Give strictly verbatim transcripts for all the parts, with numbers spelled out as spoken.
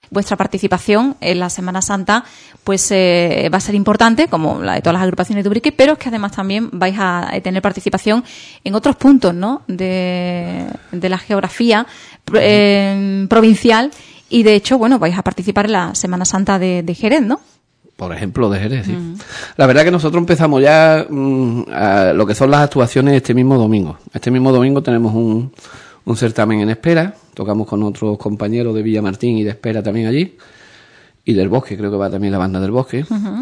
vuestra participación en la Semana Santa pues eh, va a ser importante, como la de todas las agrupaciones de Ubrique, pero es que además también vais a tener participación en otros puntos, ¿no?, de, de la geografía eh, provincial, y de hecho, bueno, vais a participar en la Semana Santa de, de Jerez, ¿no? Por ejemplo, de Jerez, sí. Mm. La verdad que nosotros empezamos ya mmm, a lo que son las actuaciones este mismo domingo. Este mismo domingo tenemos un, un certamen en Espera, tocamos con otros compañeros de Villamartín y de Espera también allí, y del Bosque, creo que va también la banda del Bosque. Uh-huh.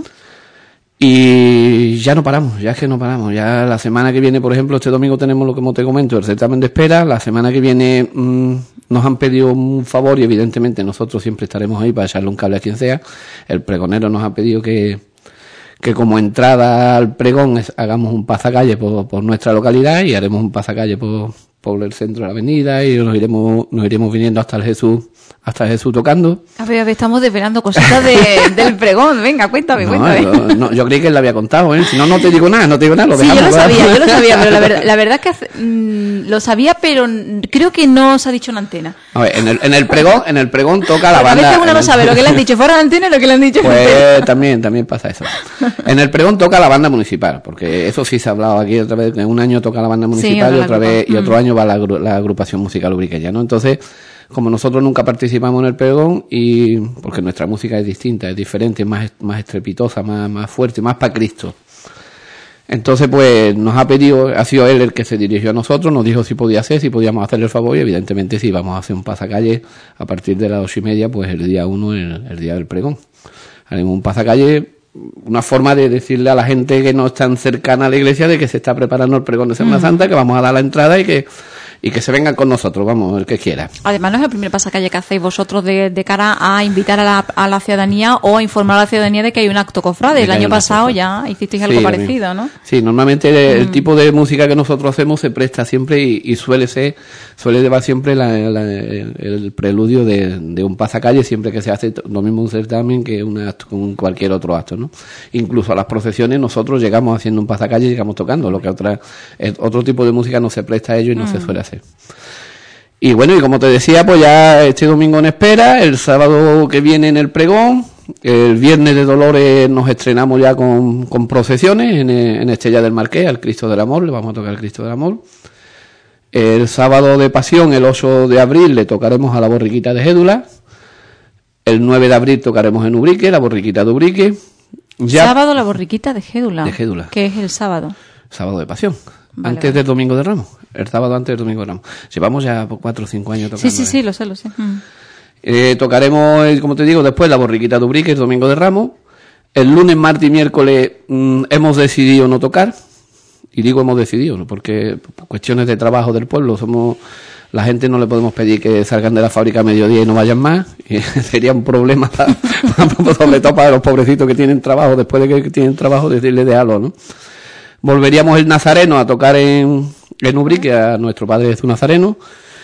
Y ya no paramos, ya es que no paramos. Ya la semana que viene, por ejemplo, este domingo tenemos lo que como te comento, el certamen de Espera. La semana que viene mmm, nos han pedido un favor y evidentemente nosotros siempre estaremos ahí para echarle un cable a quien sea. El pregonero nos ha pedido que, que como entrada al pregón es, hagamos un pasacalle por, por nuestra localidad, y haremos un pasacalle por, por el centro de la avenida, y nos iremos, nos iremos viniendo hasta el Jesús, hasta el Jesús tocando. A ver, a ver, estamos desvelando cositas de, del pregón. Venga, cuéntame, no, cuéntame. Yo, no, yo creí que él lo había contado, ¿eh? Si no, no te digo nada, no te digo nada, lo sí, dejamos. Sí, yo lo ¿verdad? sabía, yo lo sabía, pero la verdad, la verdad es que mmm, lo sabía, pero creo que no os ha dicho en antena. A ver, en el, en el pregón, en el pregón toca la a banda. A veces uno no el... sabe lo que le han dicho fuera de antena y lo que le han dicho. Pues también, también pasa eso. En el pregón toca la banda municipal, porque eso sí se ha hablado aquí otra vez, que un año toca la banda municipal sí, y otra vez, y otro mm. año va la, la agrupación musical ubriqueña, ¿no? Entonces, como nosotros nunca participamos en el pregón, y porque nuestra música es distinta, es diferente, es más, más estrepitosa, más, más fuerte, más para Cristo. Entonces, pues, nos ha pedido, ha sido él el que se dirigió a nosotros, nos dijo si podía hacer, si podíamos hacerle el favor, y evidentemente sí, vamos a hacer un pasacalle a partir de las ocho y media, pues el día uno, el, el día del pregón. Haremos un pasacalle, una forma de decirle a la gente que no es tan cercana a la iglesia de que se está preparando el pregón de Semana mm. Santa, que vamos a dar la entrada y que y que se vengan con nosotros, vamos, el que quiera. Además, no es el primer pasacalle que hacéis vosotros de, de cara a invitar a la, a la ciudadanía o a informar a la ciudadanía de que hay un acto cofrade. El año pasado ya hicisteis algo sí, parecido, ¿no? Sí, normalmente mm. el tipo de música que nosotros hacemos se presta siempre y, y suele ser, suele llevar siempre la, la, el, el preludio de, de un pasacalle, siempre que se hace lo mismo un certamen que un acto, con cualquier otro acto, ¿no? Incluso a las procesiones nosotros llegamos haciendo un pasacalle y llegamos tocando, lo que otra, otro tipo de música no se presta a ello y no mm. se suele hacer. Y bueno, y como te decía, pues ya este domingo en Espera, el sábado que viene en el pregón, el viernes de Dolores nos estrenamos ya con, con procesiones en, en Estella del Marqués, al Cristo del Amor, le vamos a tocar al Cristo del Amor. El sábado de Pasión, el ocho de abril, le tocaremos a la Borriquita de Gédula. El nueve de abril tocaremos en Ubrique, la Borriquita de Ubrique. Ya... Sábado la Borriquita de Gédula. De Gédula. ¿Qué es el sábado? Sábado de Pasión. Vale, antes vale. del Domingo de Ramos, el sábado antes del Domingo de Ramos. Llevamos ya cuatro o cinco años tocando. Sí, sí, sí, lo sé, lo sé. Mm. Eh, tocaremos, como te digo, después la Borriquita de Ubrique, el Domingo de Ramos. El lunes, martes y miércoles mmm, hemos decidido no tocar. Y digo hemos decidido, ¿no? Porque por cuestiones de trabajo del pueblo, somos la gente no le podemos pedir que salgan de la fábrica a mediodía y no vayan más. Y sería un problema, para, sobre todo para los pobrecitos que tienen trabajo, después de que tienen trabajo, decirles déjalo, ¿no? Volveríamos el Nazareno a tocar en, en Ubrique, a nuestro Padre Jesús Nazareno.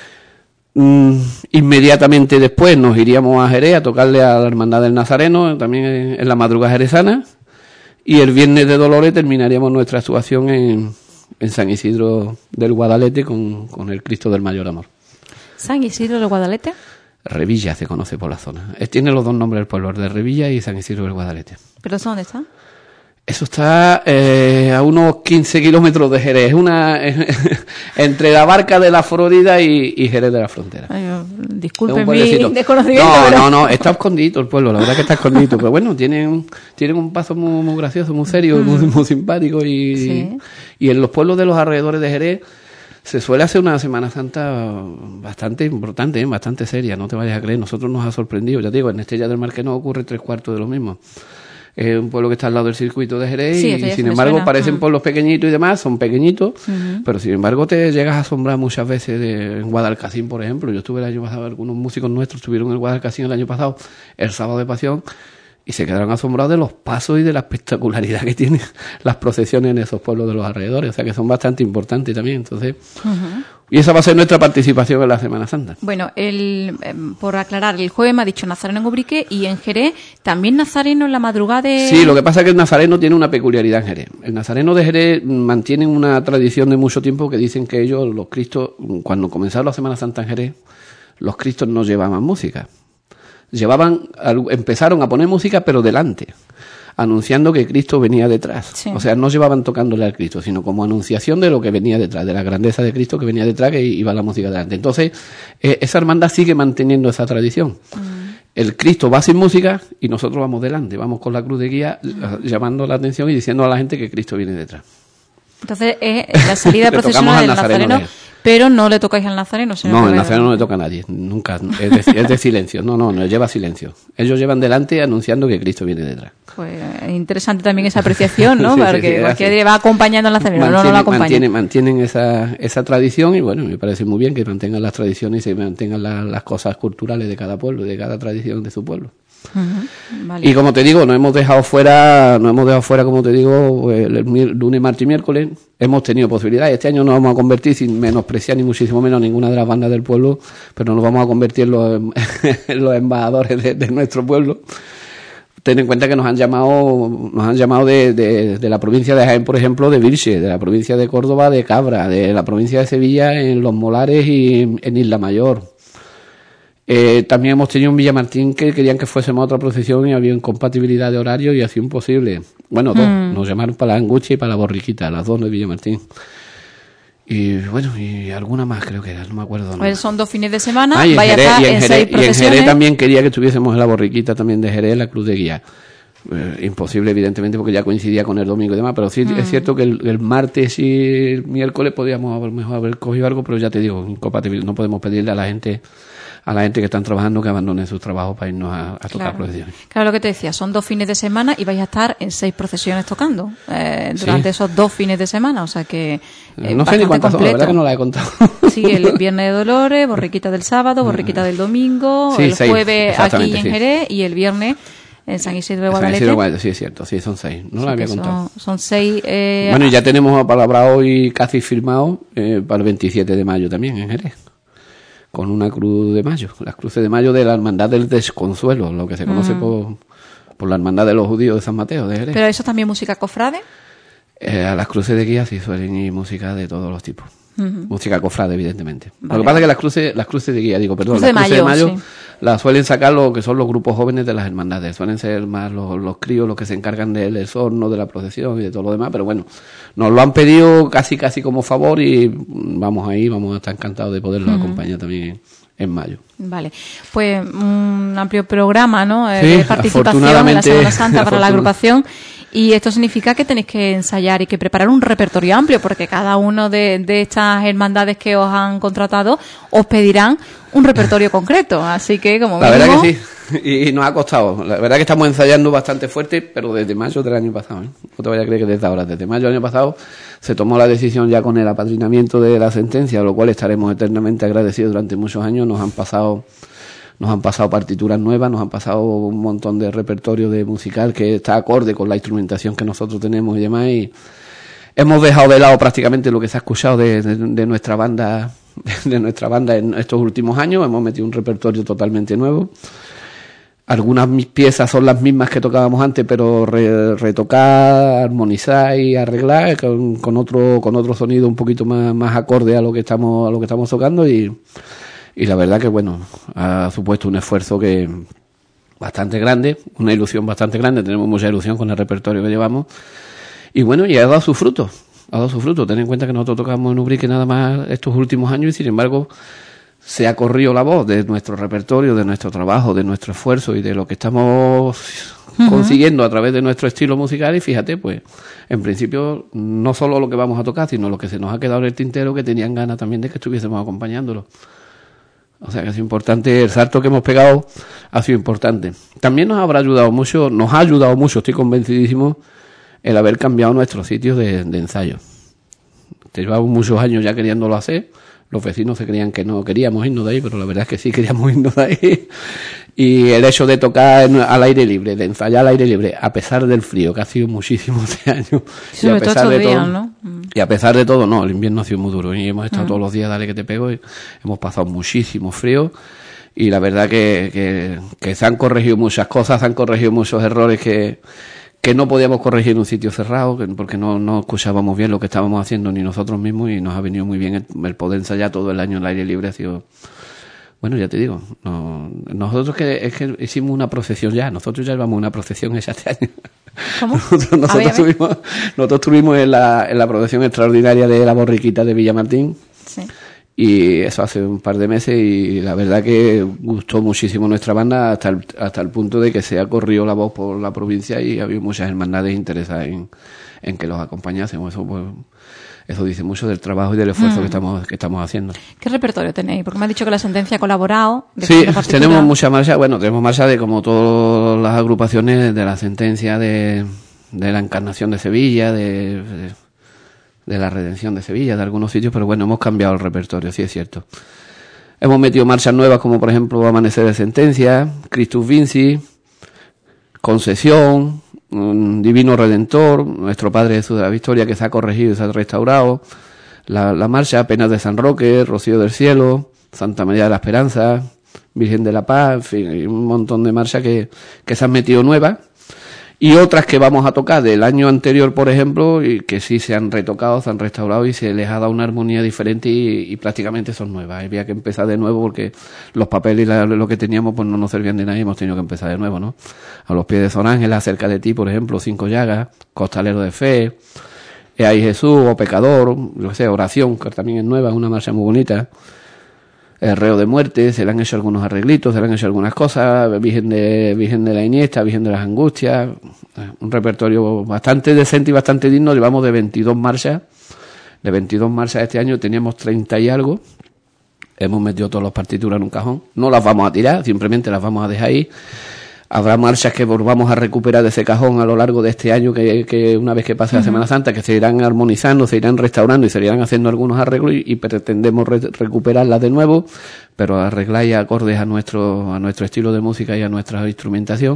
Mm, inmediatamente después nos iríamos a Jerez a tocarle a la Hermandad del Nazareno, también en, en la madrugada jerezana. Y el viernes de Dolores terminaríamos nuestra actuación en, en San Isidro del Guadalete con, con el Cristo del Mayor Amor. ¿San Isidro del Guadalete? Revilla se conoce por la zona. Tiene los dos nombres del pueblo, el de Revilla y San Isidro del Guadalete. ¿Pero eso dónde está? Eso está eh, a unos quince kilómetros de Jerez, es una eh, entre la Barca de la Florida y, y Jerez de la Frontera. Ay, disculpe mi desconocimiento. No, pero... no, no, está escondido el pueblo, la verdad que está escondido, pero bueno, tienen tienen un paso muy, muy gracioso, muy serio, mm. muy, muy simpático y, sí. y en los pueblos de los alrededores de Jerez se suele hacer una Semana Santa bastante importante, ¿eh? Bastante seria, no te vayas a creer, nosotros nos ha sorprendido, ya te digo, en Estella del Marqués no ocurre tres cuartos de lo mismo. Es un pueblo que está al lado del circuito de Jerez sí, y sin embargo suena. parecen uh-huh. pueblos pequeñitos y demás, son pequeñitos, uh-huh. pero sin embargo te llegas a asombrar muchas veces de, en Guadalcacín, por ejemplo. Yo estuve el año pasado, algunos músicos nuestros estuvieron en Guadalcacín el año pasado, el sábado de Pasión, y se quedaron asombrados de los pasos y de la espectacularidad que tienen las procesiones en esos pueblos de los alrededores, o sea que son bastante importantes también. Entonces, uh-huh. y esa va a ser nuestra participación en la Semana Santa. Bueno, el, eh, por aclarar, el jueves me ha dicho Nazareno en Ubrique y en Jerez también Nazareno en la madrugada de... Sí, lo que pasa es que el Nazareno tiene una peculiaridad en Jerez. El Nazareno de Jerez mantienen una tradición de mucho tiempo que dicen que ellos, los cristos, cuando comenzaron la Semana Santa en Jerez, los cristos no llevaban música. llevaban, empezaron a poner música, pero delante, anunciando que Cristo venía detrás. Sí. O sea, no llevaban tocándole al Cristo, sino como anunciación de lo que venía detrás, de la grandeza de Cristo que venía detrás, que iba la música delante. Entonces, eh, esa hermandad sigue manteniendo esa tradición. Mm. El Cristo va sin música y nosotros vamos delante, vamos con la cruz de guía, mm. llamando la atención y diciendo a la gente que Cristo viene detrás. Entonces, es la salida procesional del Nazareno, nazareno pero no le tocáis al Nazareno. Sino no, el Nazareno no le toca a nadie, nunca, es de, es de silencio, no, no, no lleva silencio. Ellos llevan delante anunciando que Cristo viene detrás. Pues interesante también esa apreciación, ¿no? sí, Porque sí, sí, cualquiera va acompañando al Nazareno, mantiene, no, no lo acompaña. Mantienen, mantienen esa, esa tradición y bueno, me parece muy bien que mantengan las tradiciones y se mantengan la, las cosas culturales de cada pueblo, de cada tradición de su pueblo. Uh-huh. Vale. Y como te digo, no hemos dejado fuera, no hemos dejado fuera, como te digo, el, el lunes, martes y miércoles hemos tenido posibilidades. Este año nos vamos a convertir, sin menospreciar ni muchísimo menos ninguna de las bandas del pueblo, pero nos vamos a convertir en los, en los embajadores de, de nuestro pueblo. Ten en cuenta que nos han llamado, nos han llamado de, de, de la provincia de Jaén, por ejemplo, de Virche, de la provincia de Córdoba, de Cabra, de la provincia de Sevilla, en Los Molares y en Isla Mayor. Eh, también hemos tenido en Villamartín que querían que fuésemos a otra procesión y había incompatibilidad de horario y así imposible. Bueno, dos. Mm. Nos llamaron para la Angucha y para la Borriquita, las dos de Villamartín. Y bueno, y alguna más creo que era, no me acuerdo. Pues son dos fines de semana, ah, vaya Jerez, a estar en, en Jerez, seis procesiones. Y en Jerez también quería que estuviésemos en la Borriquita también de Jerez, la Cruz de Guía. Eh, imposible, evidentemente, porque ya coincidía con el domingo y demás, pero sí mm. es cierto que el, el martes y el miércoles podíamos a lo mejor haber cogido algo, pero ya te digo, incompatible, no podemos pedirle a la gente... a la gente que están trabajando que abandonen sus trabajos para irnos a, a tocar claro. procesiones. Claro, lo que te decía, son dos fines de semana y vais a estar en seis procesiones tocando eh, durante sí. esos dos fines de semana, o sea que eh, no sé ni cuántas son, la verdad que no las he contado. Sí, el Viernes de Dolores, Borriquita del sábado, Borriquita del domingo, sí, el seis, jueves aquí en sí. Jerez y el viernes en San Isidro de Guadalete. San Isidro de Guadalete, sí, es cierto, sí, son seis, no sí, las había contado. Son, son seis. Eh, bueno, y ya tenemos apalabrado y casi firmado eh, para el veintisiete de mayo también en Jerez. Con una cruz de mayo, las cruces de mayo de la Hermandad del Desconsuelo, lo que se conoce mm. por, por la Hermandad de los Judíos de San Mateo de Jerez. ¿Pero eso también música cofrade? Eh, a las cruces de guía sí suelen ir música de todos los tipos. Uh-huh. Música cofrade, evidentemente. Vale. Lo que pasa es que las cruces, las cruces de guía, digo, perdón, Cruz las de cruces mayo, de mayo sí. las suelen sacar lo que son los grupos jóvenes de las hermandades. Suelen ser más los, los críos los que se encargan del desorno, de la procesión y de todo lo demás, pero bueno, nos lo han pedido casi casi como favor y vamos ahí, vamos a estar encantados de poderlos uh-huh. acompañar también en mayo. Vale, pues un amplio programa, ¿no? Sí, de participación en la Semana Santa para la agrupación. Y esto significa que tenéis que ensayar y que preparar un repertorio amplio, porque cada uno de, de estas hermandades que os han contratado os pedirán un repertorio concreto. Así que, como La mínimo... verdad que sí, y, y nos ha costado. La verdad que estamos ensayando bastante fuerte, pero desde mayo del año pasado, ¿eh? No te vayas a creer que desde ahora, desde mayo del año pasado se tomó la decisión ya con el apadrinamiento de la sentencia, lo cual estaremos eternamente agradecidos durante muchos años. Nos han pasado... Nos han pasado partituras nuevas, nos han pasado un montón de repertorio de musical que está acorde con la instrumentación que nosotros tenemos y demás. Y hemos dejado de lado prácticamente lo que se ha escuchado de, de, de nuestra banda, de nuestra banda en estos últimos años. Hemos metido un repertorio totalmente nuevo. Algunas mis piezas son las mismas que tocábamos antes, pero re, retocar, armonizar y arreglar con, con otro con otro sonido un poquito más, más acorde a lo que estamos a lo que estamos tocando y Y la verdad que, bueno, ha supuesto un esfuerzo que bastante grande, una ilusión bastante grande. Tenemos mucha ilusión con el repertorio que llevamos. Y bueno, y ha dado su fruto. Ha dado su fruto. Ten en cuenta que nosotros tocamos en Ubrique nada más estos últimos años y, sin embargo, se ha corrido la voz de nuestro repertorio, de nuestro trabajo, de nuestro esfuerzo y de lo que estamos uh-huh. consiguiendo a través de nuestro estilo musical. Y fíjate, pues, en principio, no solo lo que vamos a tocar, sino lo que se nos ha quedado en el tintero, que tenían ganas también de que estuviésemos acompañándolo. O sea que es importante, el salto que hemos pegado ha sido importante. También nos habrá ayudado mucho, nos ha ayudado mucho, estoy convencidísimo, el haber cambiado nuestros sitios de, de ensayo. Llevamos muchos años ya queriéndolo hacer, los vecinos se creían que no queríamos irnos de ahí, pero la verdad es que sí queríamos irnos de ahí. Y el hecho de tocar al aire libre, de ensayar al aire libre, a pesar del frío, que ha sido muchísimo este año, y a pesar de todo, ¿no? y a pesar de todo, no, el invierno ha sido muy duro y hemos estado mm. todos los días, dale que te pego, y hemos pasado muchísimo frío y la verdad que, que, que se han corregido muchas cosas, se han corregido muchos errores que, que no podíamos corregir en un sitio cerrado, que, porque no, no escuchábamos bien lo que estábamos haciendo ni nosotros mismos y nos ha venido muy bien el, el poder ensayar todo el año en el aire libre, ha sido Bueno, ya te digo, no, nosotros que es que hicimos una procesión ya, nosotros ya llevamos una procesión esa este año. ¿Cómo? Nosotros, nosotros, ver, tuvimos, nosotros tuvimos en la, en la procesión extraordinaria de la borriquita de Villamartín. Sí. Y eso hace un par de meses y la verdad que gustó muchísimo nuestra banda hasta el, hasta el punto de que se ha corrido la voz por la provincia y había muchas hermandades interesadas en, en que los acompañásemos. Eso pues, eso dice mucho del trabajo y del esfuerzo mm. que estamos que estamos haciendo. ¿Qué repertorio tenéis? Porque me has dicho que la Sentencia ha colaborado. Sí, tenemos mucha marcha. Bueno, tenemos marcha de como todas las agrupaciones de la Sentencia, de, de la Encarnación de Sevilla, de, de, de la Redención de Sevilla, de algunos sitios, pero bueno, hemos cambiado el repertorio, sí es cierto. Hemos metido marchas nuevas como por ejemplo Amanecer de Sentencia, Christus Vinci, Concesión, un Divino Redentor, Nuestro Padre Jesús de la Victoria, que se ha corregido y se ha restaurado, la, la marcha Penas de San Roque, Rocío del Cielo, Santa María de la Esperanza, Virgen de la Paz, en fin, hay un montón de marchas que, que se han metido nuevas, y otras que vamos a tocar del año anterior, por ejemplo, y que sí se han retocado, se han restaurado y se les ha dado una armonía diferente y, y prácticamente son nuevas. Había que empezar de nuevo porque los papeles y la, lo que teníamos pues no nos servían de nada y hemos tenido que empezar de nuevo, ¿no? A los pies de Son Ángeles, Cerca de ti, por ejemplo, Cinco Llagas, Costalero de Fe, He ahí Jesús, O Pecador, lo que sea, Oración, que también es nueva, es una marcha muy bonita. El Reo de Muerte, se le han hecho algunos arreglitos, se le han hecho algunas cosas, Virgen de Virgen de la Iniesta, Virgen de las Angustias, un repertorio bastante decente y bastante digno. Llevamos de veintidós marchas, de veintidós marchas este año teníamos treinta y algo, hemos metido todas las partituras en un cajón, no las vamos a tirar, simplemente las vamos a dejar ahí. Habrá marchas que volvamos a recuperar de ese cajón a lo largo de este año, que, que una vez que pase uh-huh. la Semana Santa, que se irán armonizando, se irán restaurando y se irán haciendo algunos arreglos y, y pretendemos re- recuperarlas de nuevo, pero arreglar y acordes a nuestro, a nuestro estilo de música y a nuestra instrumentación.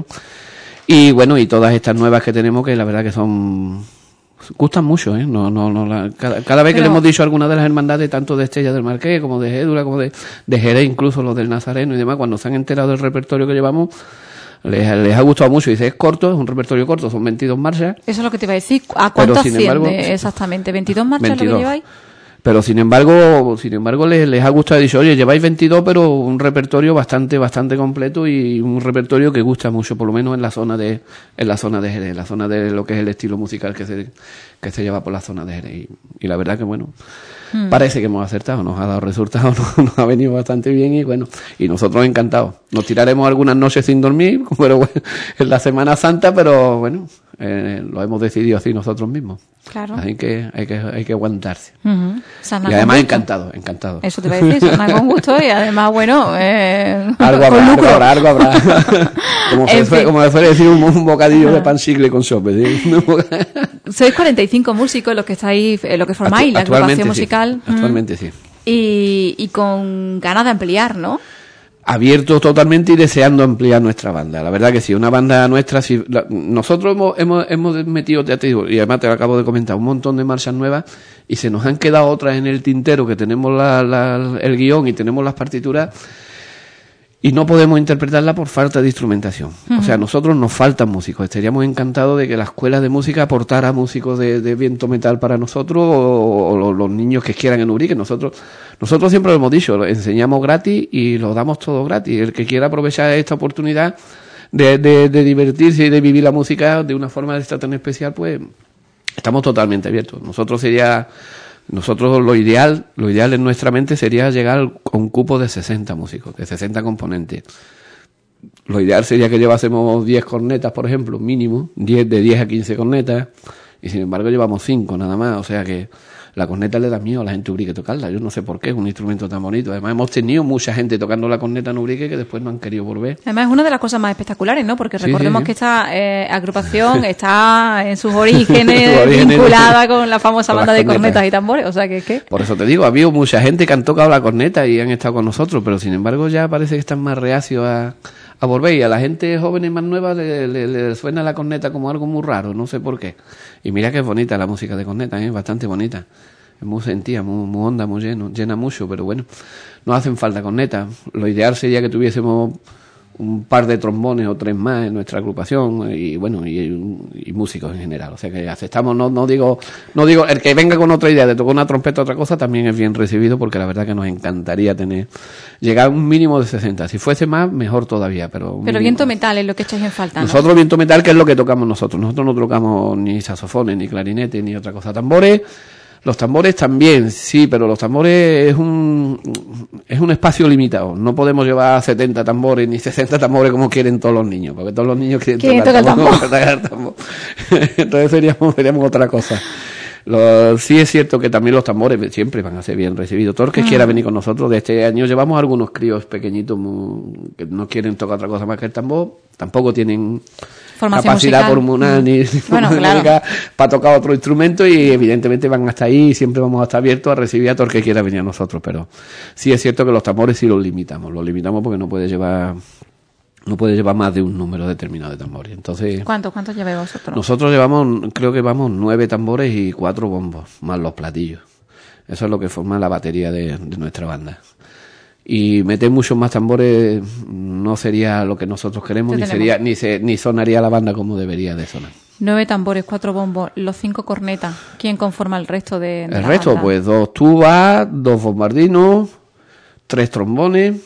Y bueno, y todas estas nuevas que tenemos, que la verdad que son, gustan mucho, ¿eh? No, no, no, la, cada, cada vez pero... que le hemos dicho a alguna de las hermandades, tanto de Estella del Marqués, como de Gédula, como de, de Jerez, incluso los del Nazareno y demás, cuando se han enterado del repertorio que llevamos, Les, les ha gustado mucho. Dice, es corto, es un repertorio corto, son veintidós marchas. Eso es lo que te iba a decir. ¿A cuánto asciende exactamente? ¿veintidós marchas veintidós. Lo que lleváis? Pero sin embargo, sin embargo les, les ha gustado. Dicho, oye, lleváis veintidós, pero un repertorio bastante, bastante completo y un repertorio que gusta mucho, por lo menos en la zona de, en la zona de Jerez, en la zona de lo que es el estilo musical que se, que se lleva por la zona de Jerez. Y, y la verdad que bueno, hmm. parece que hemos acertado, nos ha dado resultados, nos, nos ha venido bastante bien y bueno, y nosotros encantados. Nos tiraremos algunas noches sin dormir, pero bueno, en la Semana Santa, pero bueno, eh, lo hemos decidido así nosotros mismos. Claro. Hay que, hay que, hay que aguantarse. Uh-huh. Y además encantado, encantado. Eso te iba a decir, sana con gusto y además, bueno, eh, algo habrá, algo habrá, algo habrá. Como se fue, como se suele decir, un, un bocadillo uh-huh. de pan chicle con sope. ¿Sí? Sois cuarenta y cinco músicos los que estáis, lo que formáis, Actu- la agrupación sí. musical. Actualmente sí. Y, y con ganas de ampliar, ¿no? Abiertos totalmente y deseando ampliar nuestra banda. La verdad que sí, una banda nuestra, si, la, nosotros hemos, hemos, hemos metido, ya te digo, y además te lo acabo de comentar, un montón de marchas nuevas y se nos han quedado otras en el tintero que tenemos la, la, el guión y tenemos las partituras y no podemos interpretarla por falta de instrumentación. Uh-huh. O sea, a nosotros nos faltan músicos. Estaríamos encantados de que la escuela de música aportara músicos de, de viento metal para nosotros o, o los niños que quieran en Ubrique. Nosotros, nosotros siempre lo hemos dicho, lo enseñamos gratis y lo damos todo gratis. El que quiera aprovechar esta oportunidad de, de, de divertirse y de vivir la música de una forma de esta tan especial, pues estamos totalmente abiertos. Nosotros sería... Nosotros lo ideal, lo ideal en nuestra mente sería llegar a un cupo de sesenta músicos, de sesenta componentes. Lo ideal sería que llevásemos diez cornetas, por ejemplo, mínimo, diez de diez a quince cornetas, y sin embargo llevamos cinco nada más, o sea que la corneta le da miedo a la gente Ubrique tocarla, yo no sé por qué, es un instrumento tan bonito. Además hemos tenido mucha gente tocando la corneta en Ubrique que después no han querido volver. Además es una de las cosas más espectaculares, ¿no? Porque recordemos sí, sí, sí. que esta eh, agrupación está en sus orígenes, orígenes vinculada con la famosa con banda de cornetas y tambores, o sea que ¿qué? Por eso te digo, ha habido mucha gente que han tocado la corneta y han estado con nosotros, pero sin embargo ya parece que están más reacios a... a volver, y a la gente joven y más nueva le, le, le suena la corneta como algo muy raro, no sé por qué. Y mira que es bonita la música de corneta, es ¿eh? Bastante bonita. Es muy sentida, muy, muy honda, muy lleno, llena mucho, pero bueno, no hacen falta cornetas. Lo ideal sería que tuviésemos un par de trombones o tres más en nuestra agrupación y bueno y, y músicos en general, o sea que aceptamos, no no digo no digo el que venga con otra idea de tocar una trompeta o otra cosa también es bien recibido, porque la verdad que nos encantaría tener llegar a un mínimo de sesenta, si fuese más mejor todavía, pero pero viento metal es lo que echáis en falta, ¿no? Nosotros viento metal, que es lo que tocamos nosotros nosotros no tocamos ni saxofones ni clarinetes ni otra cosa, tambores. Los tambores también, sí, pero los tambores es un es un espacio limitado. No podemos llevar setenta tambores ni sesenta tambores como quieren todos los niños, porque todos los niños quieren ¿Quieren tocar, tocar tambor, tocar tambor. Entonces seríamos, seríamos otra cosa. Lo, sí es cierto que también los tambores siempre van a ser bien recibidos. Todo el que mm. quiera venir con nosotros, de este año llevamos algunos críos pequeñitos muy, que no quieren tocar otra cosa más que el tambor, tampoco tienen formación capacidad musical. hormonal ni bueno, claro. para tocar otro instrumento, y evidentemente van hasta ahí y siempre vamos a estar abiertos a recibir a todo el que quiera venir a nosotros, pero sí es cierto que los tambores sí los limitamos, los limitamos porque no puede llevar no puede llevar más de un número determinado de tambores. Entonces, ¿cuántos cuántos lleváis vosotros? Nosotros llevamos, creo que vamos nueve tambores y cuatro bombos, más los platillos. Eso es lo que forma la batería de, de nuestra banda. Y meter muchos más tambores no sería lo que nosotros queremos, ni sería ni se, ni sonaría la banda como debería de sonar. Nueve tambores, cuatro bombos, los cinco cornetas. ¿Quién conforma el resto de, de El la resto, banda? pues dos tubas, dos bombardinos, tres trombones,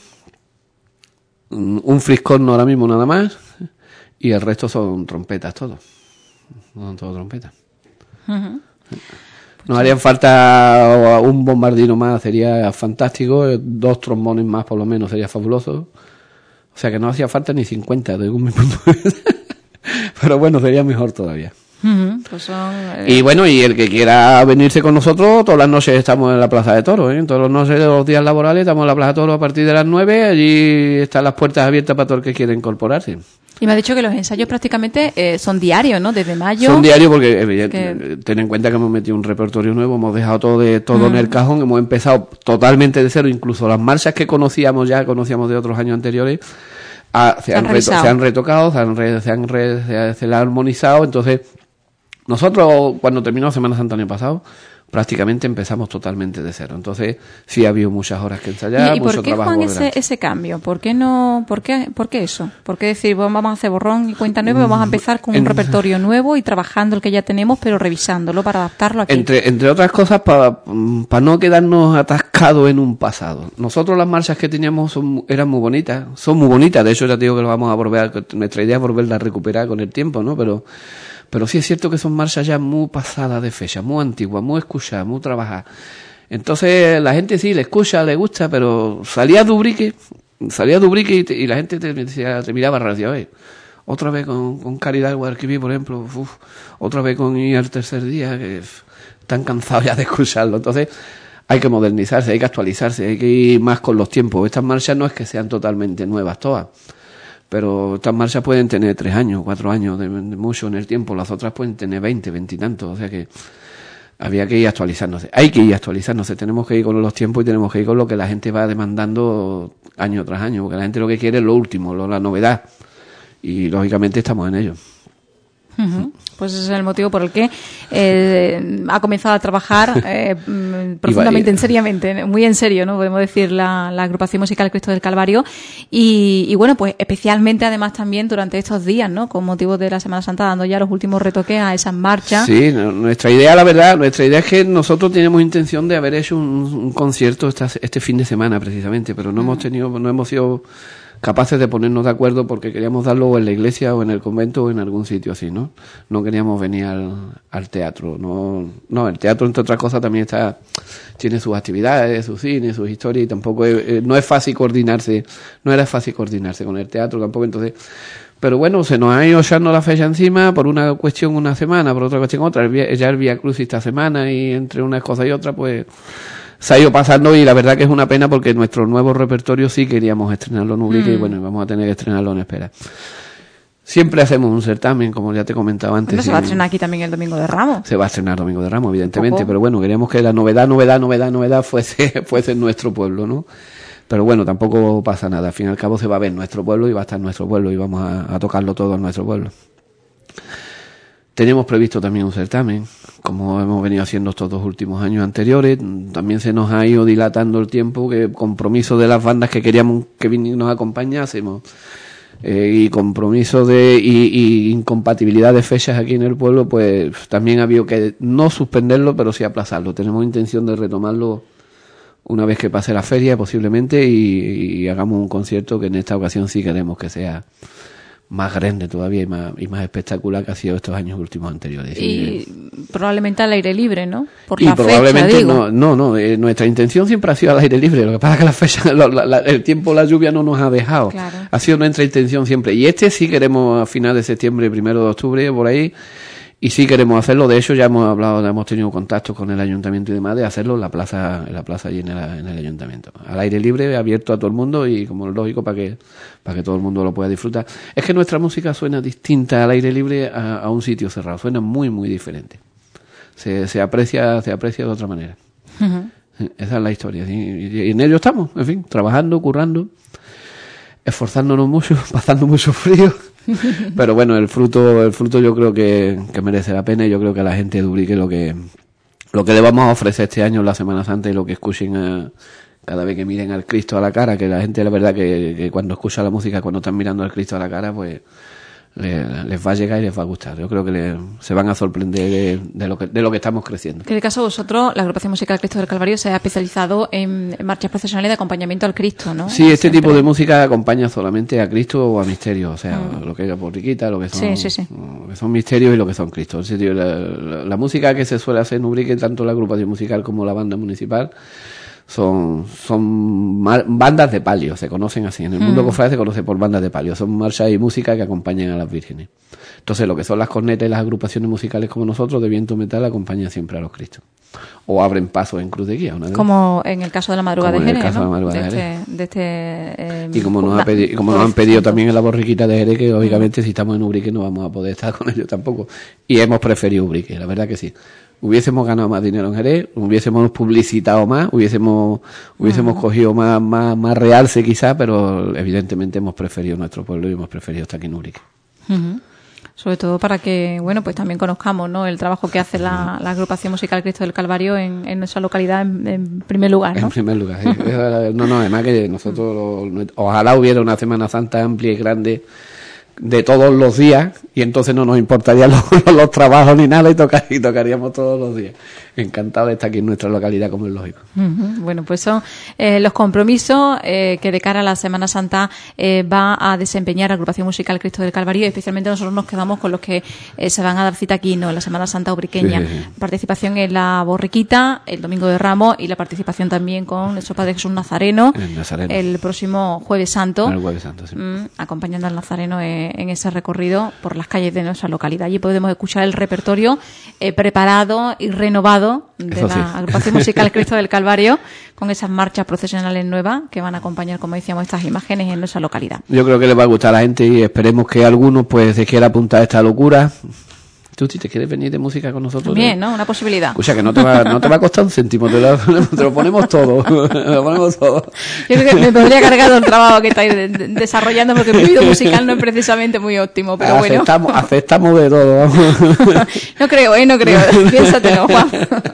un friscorno ahora mismo nada más, y el resto son trompetas todos. Son todos trompetas. Uh-huh. Nos harían falta un bombardino más, sería fantástico, dos trombones más por lo menos, sería fabuloso. O sea que no hacía falta ni cincuenta, según mi punto de vista. Pero bueno, sería mejor todavía. Uh-huh. Pues son, eh... Y bueno, y el que quiera venirse con nosotros, todas las noches estamos en la Plaza de Toros, ¿eh? Todas las noches de los días laborales estamos en la Plaza de Toros a partir de las nueve, allí están las puertas abiertas para todo el que quiera incorporarse. Y me ha dicho que los ensayos prácticamente eh, son diarios, ¿no? Desde mayo. Son diarios porque, evidente, que... ten en cuenta que hemos metido un repertorio nuevo, hemos dejado todo de todo uh-huh. en el cajón, hemos empezado totalmente de cero, incluso las marchas que conocíamos ya, conocíamos de otros años anteriores, ah, se, han reto, se han retocado, se han, re, se han re, se, se la han armonizado. Entonces, nosotros cuando terminó Semana Santa el año pasado, prácticamente empezamos totalmente de cero. Entonces, sí ha habido muchas horas que ensayar, ¿Y, y mucho por qué, trabajo. Juan, ese, ese cambio? ¿Por qué no, por qué, por qué eso? ¿Por qué decir, bueno, vamos a hacer borrón y cuenta nueva, vamos a empezar con en, un repertorio nuevo y trabajando el que ya tenemos, pero revisándolo para adaptarlo aquí? Entre, entre otras cosas, para pa no quedarnos atascados en un pasado. Nosotros las marchas que teníamos son, eran muy bonitas, son muy bonitas, de hecho ya te digo que lo vamos a volver, a, nuestra idea es volverla a recuperar con el tiempo, ¿no? Pero Pero sí es cierto que son marchas ya muy pasadas de fecha, muy antiguas, muy escuchadas, muy trabajadas. Entonces la gente sí le escucha, le gusta, pero salía Dubrique, salía Dubrique y, te, y la gente te, te, te miraba raro, decía, oye, otra vez con, con Caridad Guadalquivir, por ejemplo, uf, otra vez con I al tercer día, que uf, están cansados ya de escucharlo. Entonces hay que modernizarse, hay que actualizarse, hay que ir más con los tiempos. Estas marchas no es que sean totalmente nuevas todas, pero estas marchas pueden tener tres años, cuatro años de, de mucho en el tiempo, las otras pueden tener veinte, veinte y tantos, o sea que había que ir actualizándose, hay que ir actualizándose, tenemos que ir con los tiempos y tenemos que ir con lo que la gente va demandando año tras año, porque la gente lo que quiere es lo último, lo, la novedad, y lógicamente estamos en ello. Uh-huh. Pues ese es el motivo por el que eh, ha comenzado a trabajar eh, profundamente, en seriamente, muy en serio, ¿no? Podemos decir la, la agrupación musical Cristo del Calvario y, y bueno, pues especialmente además también durante estos días, ¿no? Con motivo de la Semana Santa, dando ya los últimos retoques a esas marchas. Sí, nuestra idea, la verdad, nuestra idea es que nosotros tenemos intención de haber hecho un, un concierto esta, este fin de semana precisamente, pero no uh-huh. hemos tenido, no hemos sido capaces de ponernos de acuerdo porque queríamos darlo en la iglesia o en el convento o en algún sitio así, ¿no? No queríamos venir al, al teatro, no, no, el teatro entre otras cosas también está, tiene sus actividades, sus cines, sus historias y tampoco es, eh, no es fácil coordinarse, no era fácil coordinarse con el teatro tampoco, entonces, pero bueno, se nos ha ido echando la fecha encima por una cuestión una semana, por otra cuestión otra, el, ya el Vía Crucis esta semana y entre unas cosas y otras, pues se ha ido pasando y la verdad que es una pena porque nuestro nuevo repertorio sí queríamos estrenarlo en Ubrique mm. y bueno, vamos a tener que estrenarlo en espera. Siempre hacemos un certamen, como ya te comentaba antes. Pero se va a estrenar aquí también el Domingo de Ramos. Se va a estrenar Domingo de Ramos, evidentemente, pero bueno, queríamos que la novedad, novedad, novedad, novedad fuese, fuese en nuestro pueblo, ¿no? Pero bueno, tampoco pasa nada, al fin y al cabo se va a ver nuestro pueblo y va a estar nuestro pueblo y vamos a, a tocarlo todo en nuestro pueblo. Tenemos previsto también un certamen, como hemos venido haciendo estos dos últimos años anteriores. También se nos ha ido dilatando el tiempo, que compromiso de las bandas que queríamos que nos acompañásemos. eh, y compromiso de y, y incompatibilidad de fechas aquí en el pueblo, pues también ha habido que no suspenderlo, pero sí aplazarlo. Tenemos intención de retomarlo una vez que pase la feria, posiblemente, y, y hagamos un concierto que en esta ocasión sí queremos que sea más grande todavía y más, y más espectacular que ha sido estos años últimos anteriores. Y sí, probablemente al aire libre, ¿no? Por y la probablemente fecha, digo. no, no, no eh, nuestra intención siempre ha sido al aire libre. Lo que pasa es que la fecha, la, la, el tiempo, la lluvia no nos ha dejado. Claro. Ha sido nuestra intención siempre. Y este sí queremos a final de septiembre, primero de octubre, por ahí. Y sí queremos hacerlo. De hecho, ya hemos hablado, ya hemos tenido contactos con el ayuntamiento y demás de hacerlo en la plaza, en la plaza allí en el, en el ayuntamiento. Al aire libre, abierto a todo el mundo y como es lógico para que, para que todo el mundo lo pueda disfrutar. Es que nuestra música suena distinta al aire libre a, a un sitio cerrado. Suena muy, muy diferente. Se, se aprecia, se aprecia de otra manera. Uh-huh. Esa es la historia. Y, y, y en ello estamos, en fin, trabajando, currando, esforzándonos mucho, pasando mucho frío. Pero bueno, el fruto el fruto yo creo que, que merece la pena, y yo creo que a la gente de Ubrique lo que lo que le vamos a ofrecer este año en la Semana Santa, y lo que escuchen a, cada vez que miren al Cristo a la cara, que la gente, la verdad que, que cuando escucha la música, cuando están mirando al Cristo a la cara, pues le, les va a llegar y les va a gustar. Yo creo que le, se van a sorprender de, de lo que de lo que estamos creciendo. En el caso de vosotros, la agrupación musical Cristo del Calvario se ha especializado en, en marchas procesionales de acompañamiento al Cristo, ¿no? Sí, este Siempre. tipo de música acompaña solamente a Cristo o a misterios, o sea, mm. lo que es la borriquita, lo que son, sí, sí, sí. lo que son misterios y lo que son Cristos. La, la, la música que se suele hacer en Ubrique, tanto la agrupación musical como la banda municipal, son son bandas de palio, se conocen así. En el mundo mm. cofrade se conoce por bandas de palio. Son marchas y música que acompañan a las vírgenes. Entonces, lo que son las cornetas y las agrupaciones musicales como nosotros, de viento metal, acompañan siempre a los Cristos. O abren paso en cruz de guía. Una como en el caso de la madrugada de Jerez, ¿no? De, de, de, este, de este eh, y como nos, ha pedido, como nos han pedido también en la borriquita de Jerez, que obviamente mm. si estamos en Ubrique no vamos a poder estar con ellos tampoco. Y hemos preferido Ubrique, la verdad que sí. Hubiésemos ganado más dinero en Jerez, hubiésemos publicitado más, hubiésemos hubiésemos uh-huh. cogido más, más, más realce quizá, pero evidentemente hemos preferido nuestro pueblo y hemos preferido estar aquí en Ubrique. Uh-huh. Sobre todo para que, bueno, pues también conozcamos, ¿no?, el trabajo que hace la, la agrupación musical Cristo del Calvario en, en nuestra localidad en, en primer lugar, ¿no? En primer lugar, sí. No, no, además que nosotros, ojalá hubiera una Semana Santa amplia y grande de todos los días, y entonces no nos importarían los, los trabajos ni nada, y, tocar, y tocaríamos todos los días. Encantado de estar aquí en nuestra localidad, como es lógico. Uh-huh. Bueno, pues son eh, los compromisos eh, que de cara a la Semana Santa eh, va a desempeñar la agrupación musical Cristo del Calvario, y especialmente nosotros nos quedamos con los que eh, se van a dar cita aquí, ¿no?, en la Semana Santa ubriqueña. Sí, sí, sí. Participación en la borriquita, el Domingo de Ramos, y la participación también con nuestro Padre Jesús Nazareno el, Nazareno. el próximo Jueves Santo, el Jueves Santo sí. mm, acompañando al Nazareno eh, en ese recorrido por las calles de nuestra localidad. Allí podemos escuchar el repertorio eh, preparado y renovado de Eso la sí. agrupación musical Cristo del Calvario, con esas marchas procesionales nuevas que van a acompañar, como decíamos, estas imágenes en nuestra localidad. Yo creo que les va a gustar a la gente, y esperemos que algunos pues se quiera apuntar a esta locura. Tú, si te quieres venir de música con nosotros, bien, ¿no? Una posibilidad. O sea, que no te va, no te va a costar un céntimo, te lo, te lo ponemos todo. Te lo ponemos todo. Yo creo que me podría cargar el trabajo que estáis de, de, desarrollando, porque mi vida musical no es precisamente muy óptimo, pero aceptamos, bueno. Aceptamos de todo, vamos. No creo, ¿eh? No creo. Piénsatelo, Juan.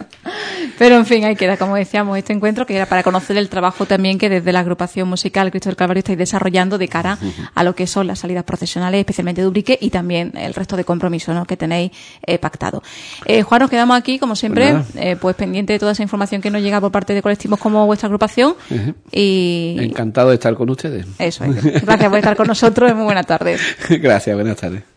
Pero en fin, ahí queda, como decíamos, este encuentro, que era para conocer el trabajo también que desde la agrupación musical Cristo del Calvario estáis desarrollando de cara a lo que son las salidas procesionales, especialmente de Ubrique, y también el resto de compromisos, ¿no?, que tenéis eh, pactado. Eh, Juan, nos quedamos aquí, como siempre, pues, eh, pues pendiente de toda esa información que nos llega por parte de colectivos como vuestra agrupación. Uh-huh. Y encantado de estar con ustedes. Eso es. Gracias por estar con nosotros y muy buenas tardes. Gracias, buenas tardes.